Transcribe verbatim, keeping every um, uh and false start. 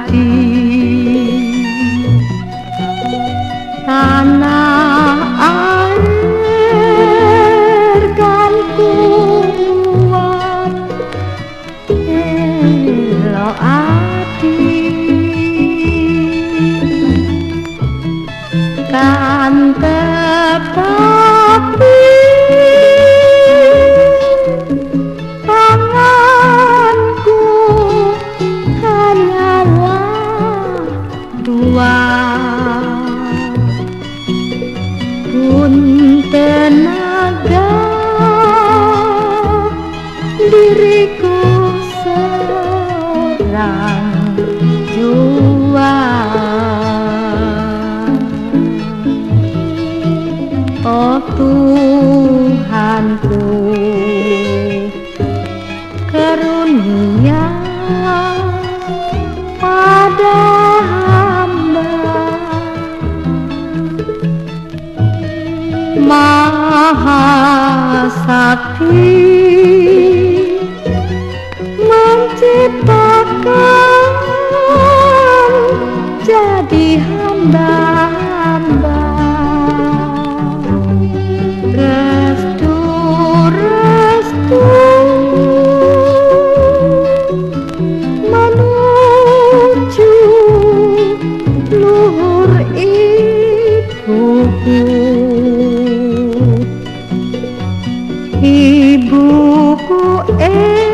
hati. Tanah air kan kuat elo ati, kan tetapi tanganku hanyalah dua, pun tenaga diriku seorang jua. Oh Tuhanku, karunia pada hamba, Maha Sakti menciptakan jadi hamba-hamba. Restu, restu menuju luhur ibuku, ibuku eh